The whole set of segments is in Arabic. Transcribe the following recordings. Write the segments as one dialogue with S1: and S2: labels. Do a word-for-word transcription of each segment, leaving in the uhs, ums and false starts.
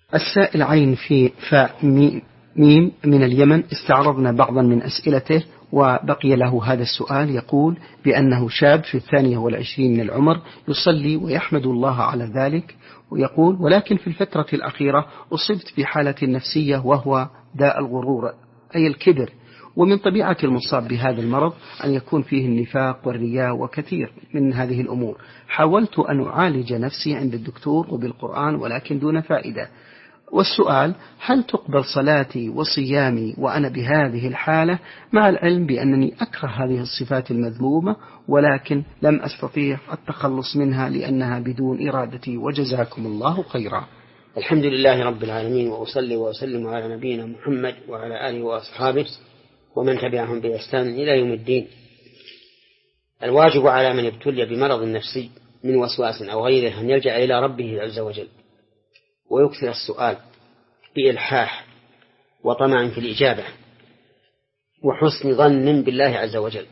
S1: السائل عين في فاء ميم من اليمن استعرضنا بعضا من أسئلته وبقي له هذا السؤال. يقول بأنه شاب في الثانية والعشرين من العمر يصلي ويحمد الله على ذلك، ويقول ولكن في الفترة الأخيرة أصبت بحالة نفسية وهو داء الغرور أي الكبر، ومن طبيعة المصاب بهذا المرض أن يكون فيه النفاق والرياء وكثير من هذه الأمور. حاولت أن أعالج نفسي عند الدكتور وبالقرآن ولكن دون فائدة. والسؤال هل تقبل صلاتي وصيامي وأنا بهذه الحالة، مع العلم بأنني أكره هذه الصفات المذمومة ولكن لم أستطيع التخلص منها لأنها بدون إرادتي، وجزاكم الله خيرا.
S2: الحمد لله رب العالمين، وأصلي وأسلم على نبينا محمد وعلى آله وأصحابه ومن تبعهم بإحسان إلى يوم الدين. الواجب على من ابتلي بمرض نفسي من وسواس أو غيره أن يلجأ إلى ربه عز وجل ويكثر السؤال بإلحاح وطمع في الإجابة وحسن ظن بالله عز وجل.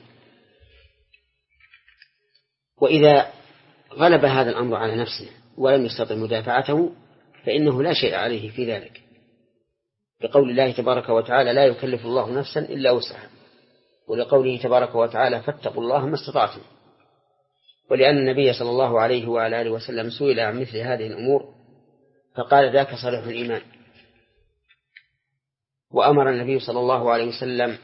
S2: وإذا غلب هذا الأمر على نفسه ولم يستطع مدافعته فإنه لا شيء عليه في ذلك، بقول الله تبارك وتعالى لا يكلف الله نفسا إلا وسعها، ولقوله تبارك وتعالى فاتقوا الله ما استطعتم، ولأن النبي صلى الله عليه وعلى آله وسلم سئل عن مثل هذه الأمور فقال ذاك صالح الإيمان. وأمر النبي صلى الله عليه وسلم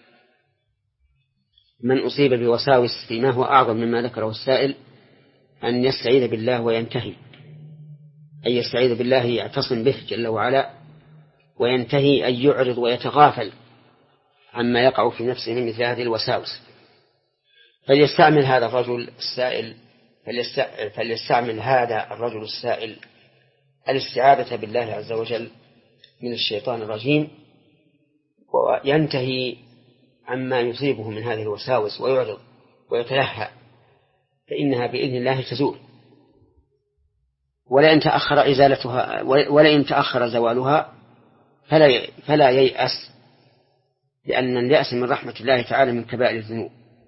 S2: من أصيب بوساوس فيما هو أعظم مما ذكره السائل أن يستعيذ بالله وينتهي، أي يستعيذ بالله يعتصم به جل وعلا، وينتهي أن يعرض ويتغافل عما يقع في نفسه من مثل هذه الوساوس. فليستعمل هذا الرجل السائل فليستعمل هذا الرجل السائل الاستعاذة بالله عز وجل من الشيطان الرجيم، وينتهي عما يصيبه من هذه الوساوس ويعرض ويتلهى، فإنها بإذن الله تزول. ولئن تأخر إزالتها ولئن تأخر زوالها فلا فلا ييأس، لأن اليأس من رحمة الله تعالى من كبائر الذنوب،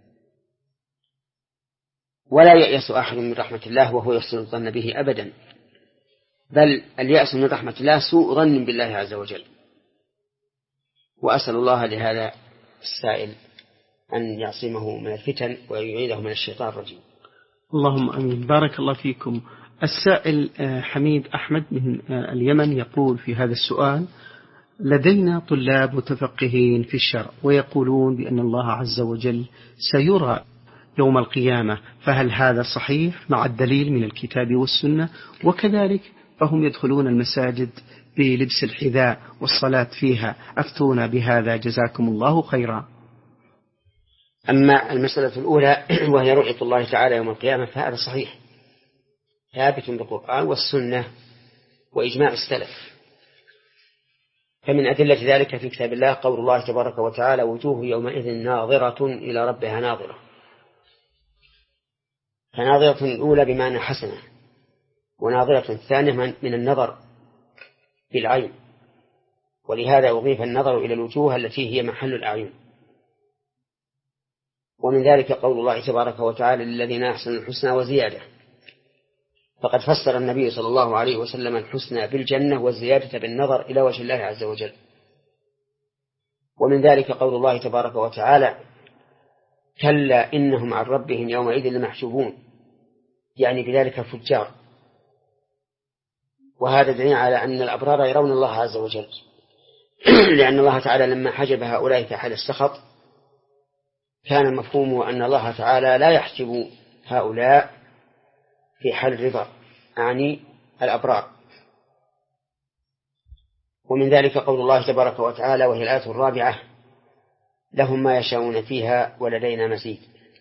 S2: ولا ييأس أحد من رحمة الله وهو يحسن الظن به أبدا، بل اليأس من رحمة الله سوء ظن بالله عز وجل. وأسأل الله لهذا السائل أن يعصمه من الفتن ويعيده من الشيطان الرجيم.
S1: اللهم أمين. بارك الله فيكم. السائل حميد أحمد من اليمن يقول في هذا السؤال لدينا طلاب متفقهين في الشرع ويقولون بأن الله عز وجل سيرى يوم القيامة، فهل هذا صحيح مع الدليل من الكتاب والسنة؟ وكذلك فهم يدخلون المساجد بلبس الحذاء والصلاة فيها، أفتونا بهذا جزاكم الله خيرا.
S2: أما المسألة الأولى وهي رؤية الله تعالى يوم القيامة فهذا صحيح ثابت بالقرآن والسنة وإجماع السلف. فمن أدلة ذلك في كتاب الله قول الله تبارك وتعالى وجوه يومئذ ناظرة إلى ربها ناظرة، فناظرة الأولى بمعنى حسنة، وناظرة الثانية من النظر بالعين، ولهذا أضيف النظر إلى الوجوه التي هي محل الأعين. ومن ذلك قول الله تبارك وتعالى للذين أحسنوا الحسنى وزيادة، فقد فسر النبي صلى الله عليه وسلم الحسنى بالجنة والزيادة بالنظر إلى وجه الله عز وجل. ومن ذلك قول الله تبارك وتعالى كلا إنهم عن ربهم يومئذ لمحجوبون، يعني بذلك الفجار. وهذا دليل على أن الأبرار يرون الله عز وجل، لأن الله تعالى لما حجب هؤلاء في حال السخط كان مفهومه أن الله تعالى لا يحجب هؤلاء في حال الرضا، يعني الأبرار. ومن ذلك قول الله تبارك وتعالى وهي الآية الرابعة لهم ما يشاءون فيها ولدينا مزيد.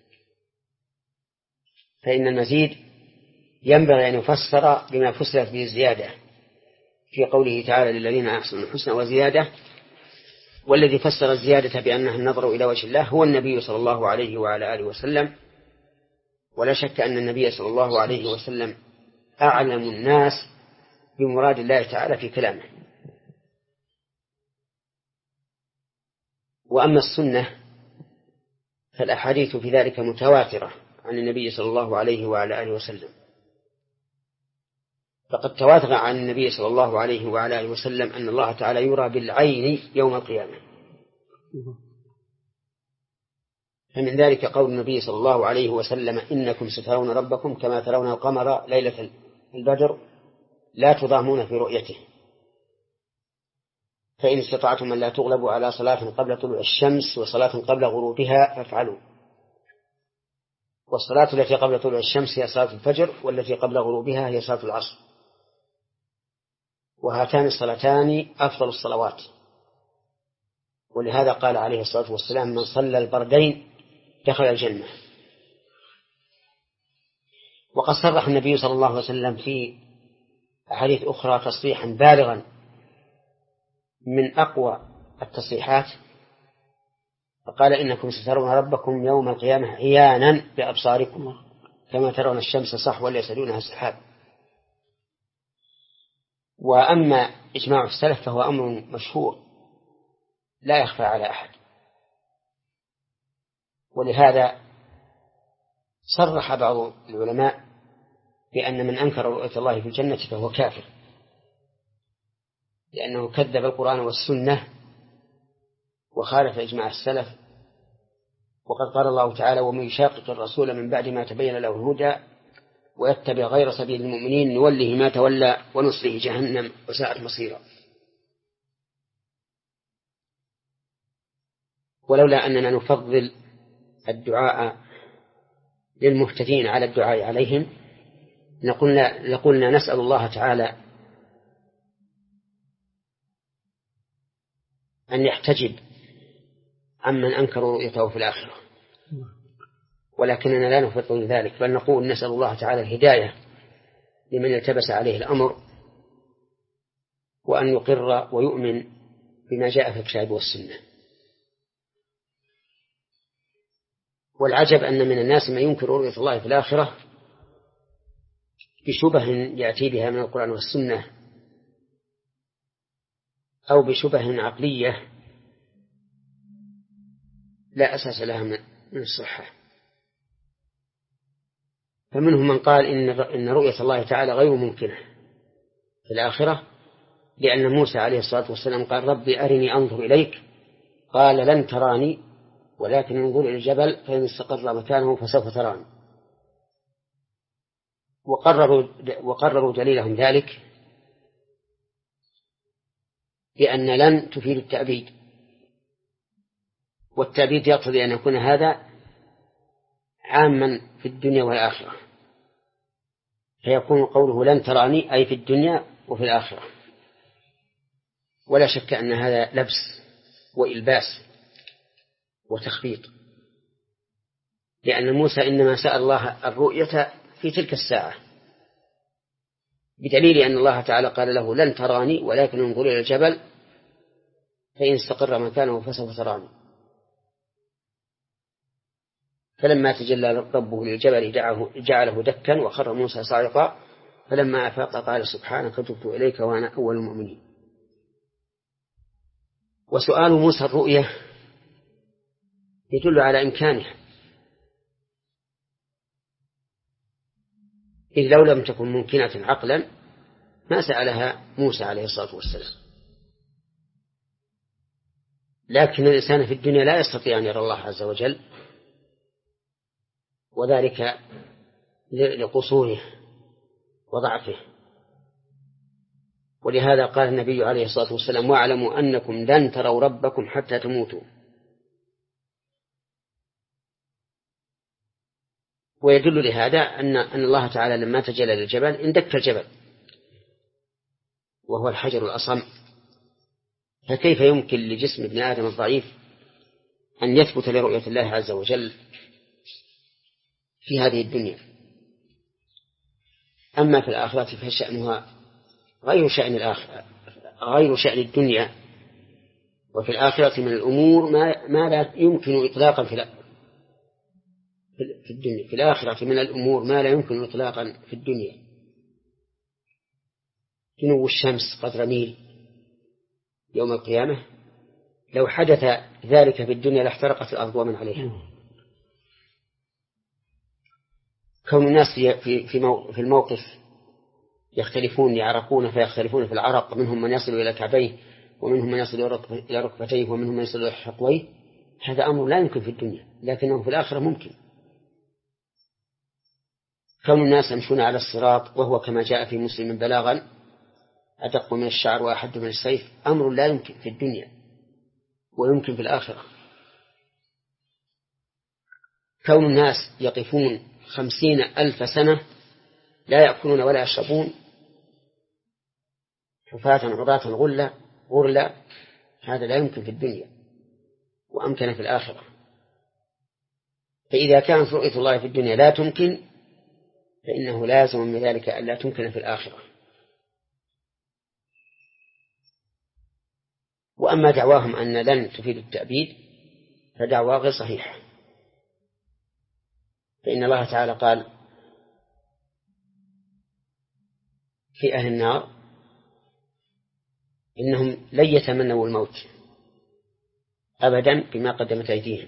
S2: فإن المزيد ينبغي أن يفسر بما فسرت به الزيادة في قوله تعالى للذين أحسنوا الحسنى وزيادة، والذي فسر الزيادة بأنها النظر إلى وجه الله هو النبي صلى الله عليه وعلى آله وسلم. ولا شك أن النبي صلى الله عليه وسلم أعلم الناس بمراد الله تعالى في كلامه. وأما السنة فالأحاديث في ذلك متواترة عن النبي صلى الله عليه وعلى آله وسلم، فقد تواتر عن النبي صلى الله عليه وعلى آله وسلم أن الله تعالى يرى بالعين يوم القيامة. فمن ذلك قول النبي صلى الله عليه وسلم: إنكم سترون ربكم كما ترون القمر ليلة البدر لا تضامون في رؤيته، فإن استطعتم أن لا تغلبوا على صلاة قبل طلوع الشمس وصلاة قبل غروبها فافعلوا. والصلاة التي قبل طلوع الشمس هي صلاة الفجر، والتي قبل غروبها هي صلاة العصر، وهاتان الصلاتان أفضل الصلوات. ولهذا قال عليه الصلاة والسلام: من صلى البردين دخل الجنة. وقد صرح النبي صلى الله عليه وسلم في أحاديث أخرى تصريحا بالغا من أقوى التصريحات، فقال: إنكم سترون ربكم يوم القيامة عيانا بأبصاركم كما ترون الشمس صحوا ليس دونها سحاب. وأما إجماع السلف فهو أمر مشهور لا يخفى على أحد، ولهذا صرح بعض العلماء بأن من أنكر رؤية الله في الجنة فهو كافر، لأنه كذب القرآن والسنة وخالف إجماع السلف. وقد قال الله تعالى: ومن يشاقق الرسول من بعد ما تبين له الهدى ويتبع غير سبيل المؤمنين نوله ما تولى ونصله جهنم وساءت مصيرا. ولولا أننا نفضل الدعاء للمهتدين على الدعاء عليهم لقلنا, لقلنا نسأل الله تعالى أن يحتجب عمن أنكروا رؤيته في الآخرة، ولكننا لا نفضل ذلك، بل نقول نسأل الله تعالى الهداية لمن التبس عليه الأمر، وأن يقر ويؤمن بما جاء في الكتاب والسنة. والعجب أن من الناس من ينكر رؤية الله في الآخرة بشبه يأتي بها من القرآن والسنة أو بشبه عقلية لا أساس لها من الصحة. فمنهم من قال إن رؤية الله تعالى غير ممكنة في الآخرة، لأن موسى عليه الصلاة والسلام قال: ربي أرني أنظر إليك، قال: لن تراني ولكن انظر إلى الجبل فإن استقر مكانه فسوف تراني. وقرروا, وقرروا دليلهم ذلك بأن لن تفيد التأبيد، والتأبيد يقتضي أن يكون هذا عاما في الدنيا والآخرة، فيكون قوله لن تراني أي في الدنيا وفي الآخرة. ولا شك أن هذا لبس وإلباس وتخبيط، لأن موسى إنما سأل الله الرؤية في تلك الساعة، بدليل أن الله تعالى قال له: لن تراني ولكن انظر إلى الجبل فإن استقر مكانه فسوف تراني. فلما تجلى ربه للجبل جعله دكا وخر موسى صاعقا فلما أفاق قال: سبحانك تبت إليك وأنا أول المؤمنين. وسؤال موسى الرؤية يدل على إمكانها، إذ لو لم تكن ممكنة عقلا ما سألها موسى عليه الصلاة والسلام. لكن الإنسان في الدنيا لا يستطيع أن يرى الله عز وجل، وذلك لقصوره وضعفه. ولهذا قال النبي عليه الصلاة والسلام: واعلموا أنكم لن تروا ربكم حتى تموتوا. ويدل لهذا أن أن الله تعالى لما تجلى للجبل اندك الجبل وهو الحجر الأصم، فكيف يمكن لجسم ابن آدم الضعيف أن يثبت لرؤية الله عز وجل في هذه الدنيا؟ أما في الآخرة فشأنها غير شأن الآخرة، غير شأن الدنيا. وفي الآخرة من الأمور ما, ما لا يمكن إطلاقا في في الدنيا. في الآخرة من الأمور ما لا يمكن إطلاقا في الدنيا. جنو الشمس قدر ميل يوم القيامة، لو حدث ذلك في الدنيا لاحترقت الأرض ومن عليها. كون الناس في في الموقف يختلفون يعرقون فيختلفون في العرق، منهم من يصل إلى كعبيه ومنهم من يصل إلى ركبتيه ومنهم من يصل إلى حقويه، هذا أمر لا يمكن في الدنيا، لكنه في الآخرة ممكن. كون الناس يمشون على الصراط وهو كما جاء في مسلم بلاغا أدق من الشعر وأحد من السيف، أمر لا يمكن في الدنيا ويمكن في الآخرة. كون الناس يقفون خمسين ألف سنة لا يأكلون ولا يشربون حفاة عراة غرلا غرلا، هذا لا يمكن في الدنيا وأمكن في الآخرة. فإذا كانت رؤية الله في الدنيا لا تمكن، فإنه لازم من ذلك أن لا تمكن في الآخرة. وأما دعواهم أن لن تفيد التأبيد فدعوى غير صحيحة، فإن الله تعالى قال في أهل النار إنهم لن يتمنوا الموت أبدا بما قدمت أيديهم،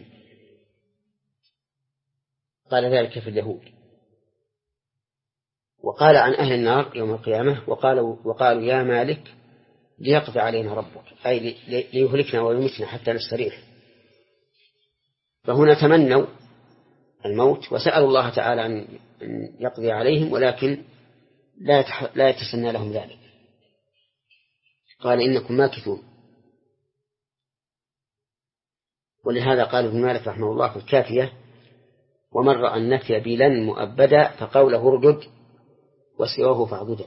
S2: قال ذلك في اليهود. وقال عن أهل النار يوم القيامة وقالوا, وقالوا يا مالك ليقضي علينا ربك، أي ليهلكنا ويمتنا حتى نستريح. فهنا تمنوا الموت وسألوا الله تعالى أن يقضي عليهم، ولكن لا لا يتسنى لهم ذلك، قال إنكم ماكثون. ولهذا قال ابن مالك رحمه الله في الكافية ومن رأى النفي بلا مؤبدا فقوله اردد وسواه فاعبدا.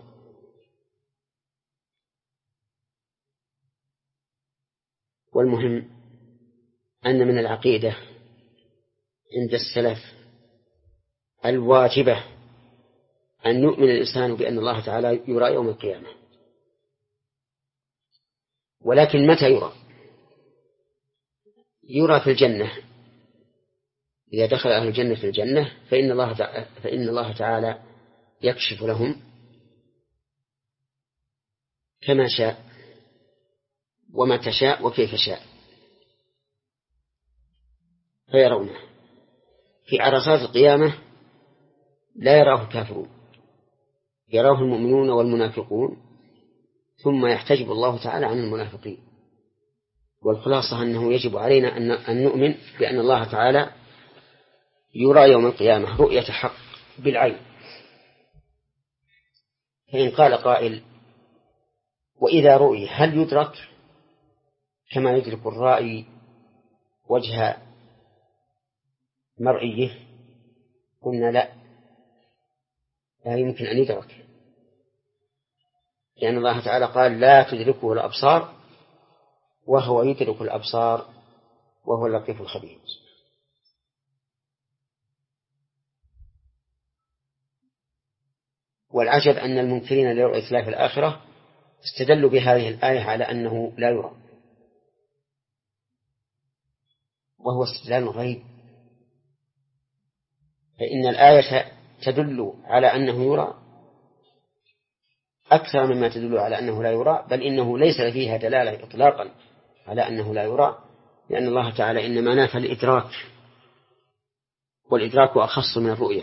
S2: والمهم أن من العقيدة عند السلف الواجبة أن يؤمن الإنسان بأن الله تعالى يرى يوم القيامة، ولكن متى يرى؟ يرى في الجنة، إذا دخل أهل الجنة في الجنة فإن الله تعالى, فإن الله تعالى يكشف لهم كما شاء ومتى شاء وكيف شاء فيرونه. في عرصات القيامة لا يراه الكافرون، يراه المؤمنون والمنافقون، ثم يحتجب الله تعالى عن المنافقين. والخلاصة أنه يجب علينا أن نؤمن بأن الله تعالى يرى يوم القيامة رؤية حق بالعين. فإن قال قائل وإذا رؤي هل يدرك كما يدرك الرائي وجه مرئيه؟ قلنا لا، لا يمكن أن يدرك، لأن الله تعالى قال لا تدركه الأبصار وهو يدرك الأبصار وهو اللطيف الخبير. والعجب أن المنكرين لرؤية الله في الآخرة استدلوا بهذه الآية على أنه لا يرى، وهو استدلال غريب. فإن الآية تدل على أنه يرى أكثر مما تدل على أنه لا يرى، بل إنه ليس فيها دلالة إطلاقا على أنه لا يرى، لأن الله تعالى إنما نافى الإدراك، والإدراك أخص من الرؤية،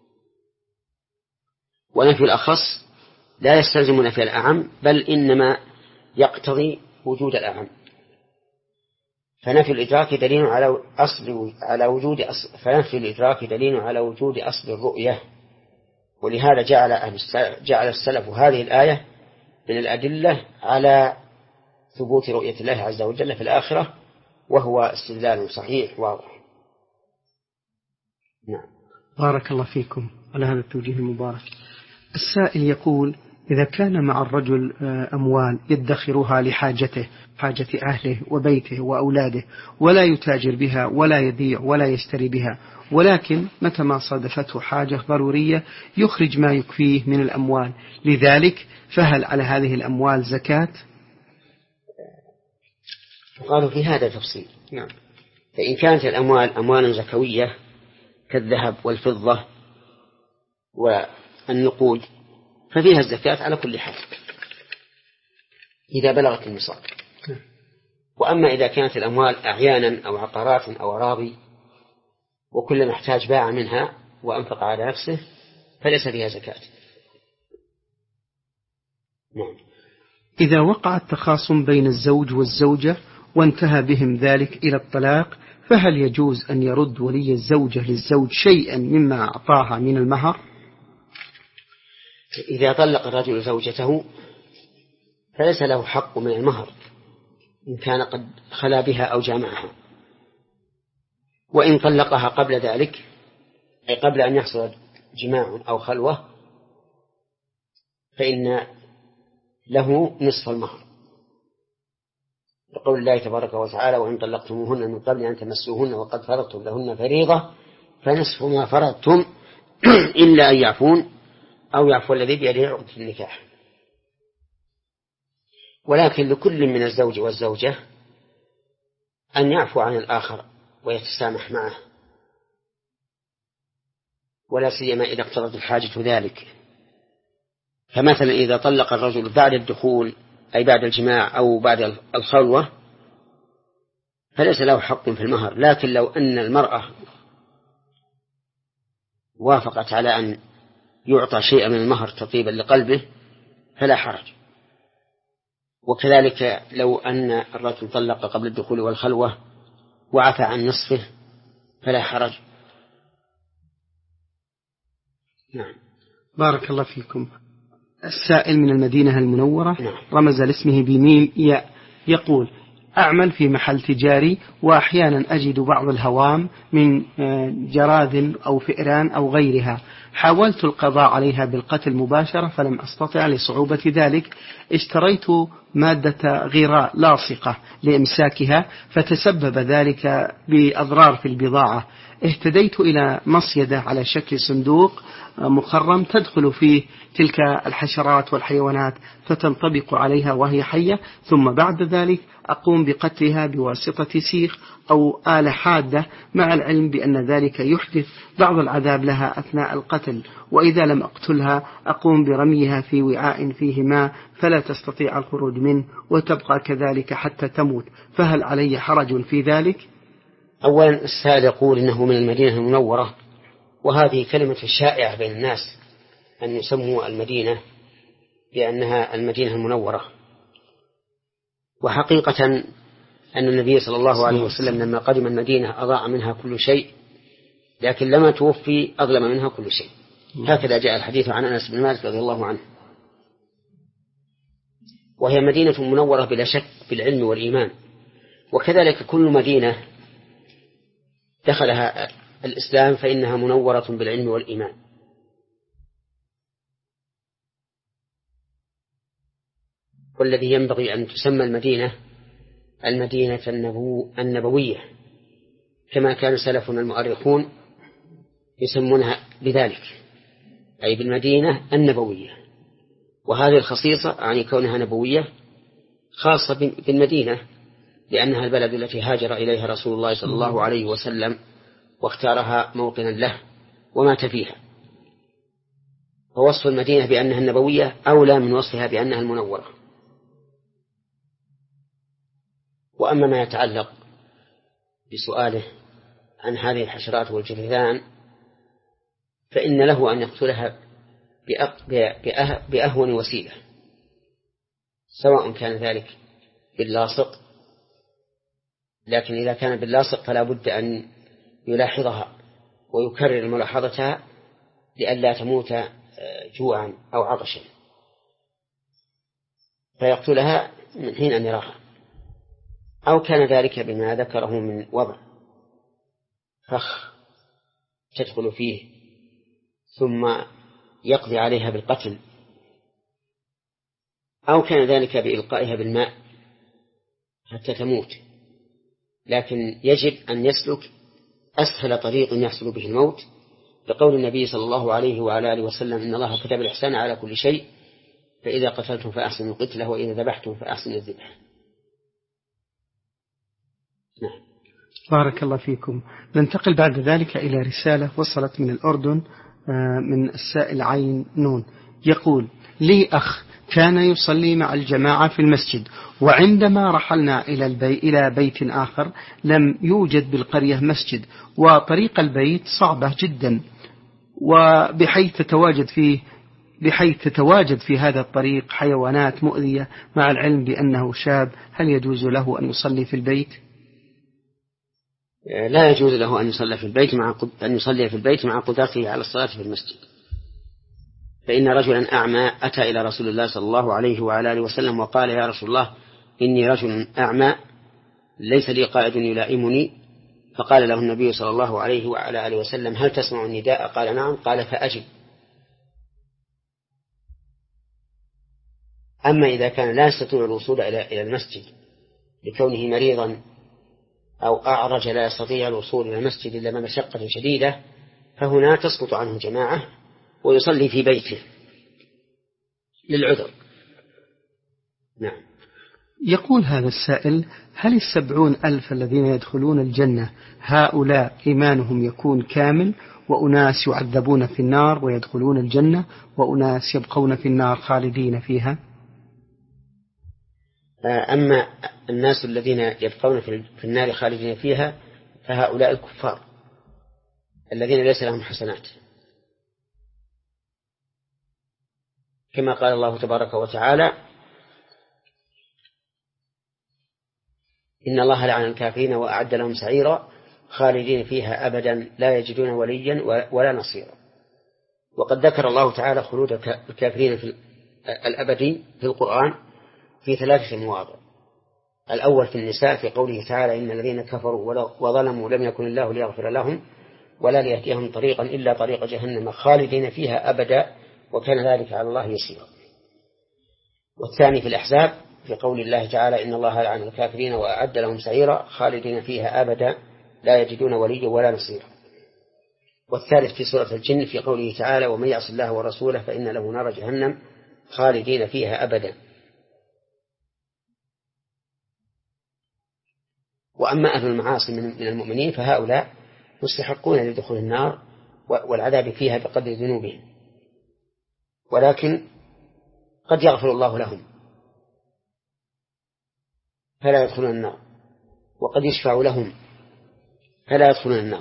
S2: ونفي الأخص لا يستلزم نفي الأعم، بل إنما يقتضي وجود الأعم. فنفي الإدراك دليل على أصل على وجود أصل فنفي الإدراك دليل على وجود أصل الرؤية. ولهذا جعل أهل السلف جعل السلف هذه الآية من الأدلة على ثبوت رؤية الله عز وجل في الآخرة، وهو استدلال صحيح واضح.
S1: نعم. بارك الله فيكم على هذا التوجيه المبارك. السائل يقول إذا كان مع الرجل أموال يدخرها لحاجته، حاجة أهله وبيته وأولاده، ولا يتاجر بها ولا يبيع ولا يشتري بها، ولكن متى ما صادفته حاجة ضرورية يخرج ما يكفيه من الأموال لذلك، فهل على هذه الأموال زكاة؟
S2: قالوا في هذا تفصيل. نعم. فإن كانت الأموال أموالا زكوية كالذهب والفضة والنقود ففيها الزكاة على كل حال إذا بلغت النصاب. وأما إذا كانت الأموال أعيانا أو عقارات أو أراضي وكل محتاج باع منها وأنفق على نفسه فليس فيها زكاة. نعم.
S1: إذا وقع التخاصم بين الزوج والزوجة وانتهى بهم ذلك إلى الطلاق، فهل يجوز أن يرد ولي الزوجة للزوج شيئا مما أعطاها من المهر؟
S2: إذا طلق الرجل زوجته فليس له حق من المهر إن كان قد خلا بها أو جامعها، وإن طلقها قبل ذلك أي قبل أن يحصل جماع أو خلوة فإن له نصف المهر، لقول الله تبارك وتعالى: وإن طلقتموهن من قبل أن تمسوهن وقد فرضتم لهن فريضة فنصف ما فرضتم إلا أن يعفون أو يعفو الذي بيده عقدة النكاح. ولكن لكل من الزوج والزوجة أن يعفو عن الآخر ويتسامح معه، ولا سيما إذا اقتضت الحاجة ذلك. فمثلا إذا طلق الرجل بعد الدخول أي بعد الجماع أو بعد الخلوة فليس له حق في المهر، لكن لو أن المرأة وافقت على أن يعطى شيئا من المهر تطيبا لقلبه فلا حرج. وكذلك لو أن الرجل طلق قبل الدخول والخلوة وعفى عن نصفه فلا حرج.
S1: نعم. بارك الله فيكم. السائل من المدينة المنورة
S2: نعم.
S1: رمز لاسمه بميم ياء، يقول: أعمل في محل تجاري وأحيانا أجد بعض الهوام من جراذ أو فئران أو غيرها، حاولت القضاء عليها بالقتل مباشرة فلم أستطع لصعوبة ذلك، اشتريت مادة غراء لاصقة لإمساكها فتسبب ذلك بأضرار في البضاعة، اهتديت إلى مصيدة على شكل صندوق مخرم تدخل فيه تلك الحشرات والحيوانات فتنطبق عليها وهي حية، ثم بعد ذلك أقوم بقتلها بواسطة سيخ أو آلة حادة، مع العلم بأن ذلك يحدث بعض العذاب لها أثناء القتل، وإذا لم أقتلها أقوم برميها في وعاء فيه ماء فلا تستطيع الخروج منه وتبقى كذلك حتى تموت، فهل علي حرج في ذلك؟
S2: أولا السائل يقول إنه من المدينة المنورة، وهذه كلمة شائعة بين الناس أن يسموا المدينة بأنها المدينة المنورة، وحقيقة أن النبي صلى الله عليه وسلم لما قدم المدينة أضاع منها كل شيء، لكن لما توفي أظلم منها كل شيء. هكذا جاء الحديث عن أنس بن مالك رضي الله عنه. وهي مدينة منورة بلا شك بالعلم والإيمان، وكذلك كل مدينة دخلها الإسلام فإنها منورة بالعلم والإيمان. والذي ينبغي أن تسمى المدينة المدينة النبو النبوية، كما كان سلفنا المؤرخون يسمونها بذلك، أي بالمدينة النبوية. وهذه الخصيصة يعني كونها نبوية خاصة بالمدينة، لأنها البلد التي هاجر إليها رسول الله صلى الله عليه وسلم واختارها موطنا له ومات فيها. ووصف المدينة بأنها النبوية أولى من وصفها بأنها المنورة. وأما ما يتعلق بسؤاله عن هذه الحشرات والجرذان فإن له أن يقتلها بأهون وسيلة، سواء كان ذلك باللاصق، لكن إذا كان باللاصق فلا بد أن يلاحظها ويكرر ملاحظتها لئلا تموت جوعا أو عطشا، فيقتلها من حين أن يراها. أو كان ذلك بما ذكره من وضع فخ تدخل فيه ثم يقضي عليها بالقتل، أو كان ذلك بإلقائها بالماء حتى تموت، لكن يجب أن يسلك أسهل طريق يحصل به الموت، لقول النبي صلى الله عليه وعلى آله وسلم: إن الله كتب الإحسان على كل شيء، فإذا قتلتم فأحسنوا القتلة وإذا ذبحتم فأحسنوا الذبح. نعم.
S1: بارك الله فيكم. ننتقل بعد ذلك إلى رسالة وصلت من الأردن من السائل عين نون، يقول: لي أخ كان يصلي مع الجماعة في المسجد، وعندما رحلنا إلى البي... إلى بيت آخر لم يوجد بالقرية مسجد، وطريق البيت صعبة جدا وبحيث تتواجد فيه بحيث تتواجد في هذا الطريق حيوانات مؤذية مع العلم بأنه شاب، هل يجوز له أن يصلي في البيت؟
S2: لا يجوز له أن يصلي في البيت مع أن يصلي في البيت مع قدرته على الصلاة في المسجد. فإن رجلا أعمى أتى إلى رسول الله صلى الله عليه وعلى آله وسلم وقال: يا رسول الله، إني رجل أعمى ليس لي قائد يلائمني. فقال له النبي صلى الله عليه وعلى آله وسلم: هل تسمع النداء؟ قال: نعم. قال: فأجب. أما إذا كان لا يستطيع الوصول إلى المسجد لكونه مريضا أو أعرج لا يستطيع الوصول إلى المسجد إلا بمشقة شديدة، فهنا تسقط عنه الجماعة ويصلي في بيته للعذر. نعم.
S1: يقول هذا السائل: هل السبعون ألف الذين يدخلون الجنة هؤلاء إيمانهم يكون كامل، وأناس يعذبون في النار ويدخلون الجنة، وأناس يبقون في النار خالدين فيها؟
S2: أما الناس الذين يبقون في النار خالدين فيها فهؤلاء الكفار الذين ليس لهم حسنات، كما قال الله تبارك وتعالى: إن الله لعن الكافرين وأعد لهم سعيرا خالدين فيها أبدا لا يجدون وليا ولا نصيرا. وقد ذكر الله تعالى خلود الكافرين في الأبدي في القرآن في ثلاثة مواضع. الأول في النساء في قوله تعالى: إن الذين كفروا وظلموا لم يكن الله ليغفر لهم ولا ليهديهم طريقا إلا طريق جهنم خالدين فيها أبدا وكان ذلك على الله يسيرا. والثاني في الأحزاب في قول الله تعالى: إن الله لعن الكافرين وأعد لهم سعيرا خالدين فيها أبدا لا يجدون وليا ولا نصيرا. والثالث في سورة الجن في قوله تعالى: ومن يعص الله ورسوله فإن له نار جهنم خالدين فيها أبدا. وأما أهل المعاصي من المؤمنين فهؤلاء مستحقون لدخول النار والعذاب فيها بقدر ذنوبهم، ولكن قد يغفر الله لهم فلا يدخلون النار، وقد يشفع لهم فلا يدخلون النار.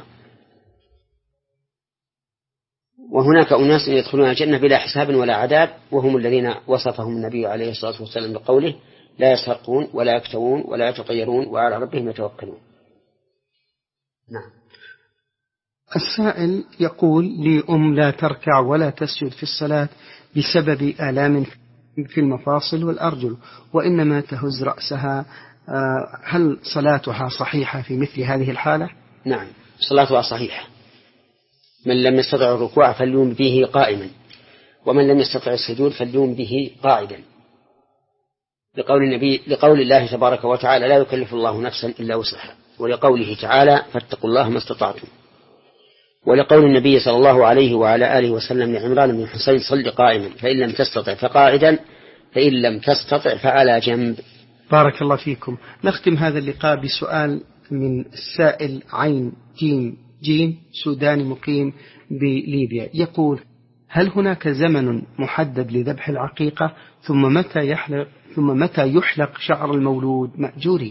S2: وهناك أناس يدخلون الجنة بلا حساب ولا عذاب، وهم الذين وصفهم النبي عليه الصلاة والسلام بقوله: لا يسرقون ولا يكتوون ولا يتطيرون وعلى ربهم يتوكلون. نعم.
S1: السائل يقول: لي أم لا تركع ولا تسجد في الصلاة بسبب آلام في المفاصل والأرجل، وإنما تهز رأسها، هل صلاتها صحيحة في مثل هذه الحالة؟
S2: نعم، صلاتها صحيحة. من لم يستطع الركوع فليوم به قائما، ومن لم يستطع السجود فليوم به قاعدا، لقول النبي لقول الله تبارك وتعالى: لا يكلف الله نفسا إلا وسعها، ولقوله تعالى: فاتقوا الله ما استطعتم، ولقول النبي صلى الله عليه وعلى آله وسلم لعمران بن حسين: صل قائما فإن لم تستطع فقاعدا فإن لم تستطع فعلى جنب.
S1: بارك الله فيكم. نختم هذا اللقاء بسؤال من السائل عين جيم جيم سوداني مقيم بليبيا، يقول: هل هناك زمن محدد لذبح العقيقة؟ ثم متى يحلق ثم متى يحلق شعر المولود مأجوري؟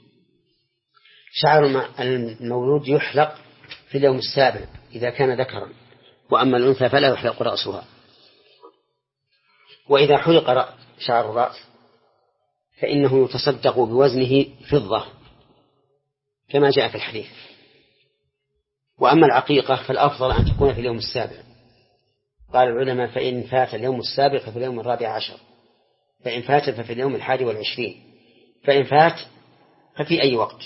S2: شعر المولود يحلق في اليوم السابع إذا كان ذكرا، وأما الأنثى فلا يحلق رأسها. وإذا حلق شعر الرأس فإنه يتصدق بوزنه فضة كما جاء في الحديث. وأما العقيقة فالأفضل أن تكون في اليوم السابع. قال العلماء: فإن فات اليوم السابع ففي اليوم الرابع عشر، فإن فات ففي اليوم الحادي والعشرين، فإن فات ففي أي وقت،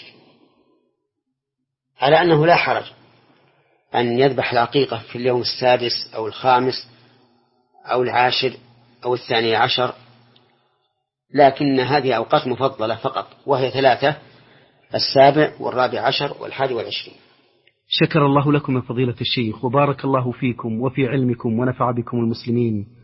S2: على أنه لا حرج أن يذبح العقيقة في اليوم السادس أو الخامس أو العاشر أو الثاني عشر، لكن هذه أوقات مفضلة فقط، وهي ثلاثة: السابع والرابع عشر والحادي والعشرين.
S1: شكر الله لكم يا فضيلة الشيخ، وبارك الله فيكم وفي علمكم ونفع بكم المسلمين.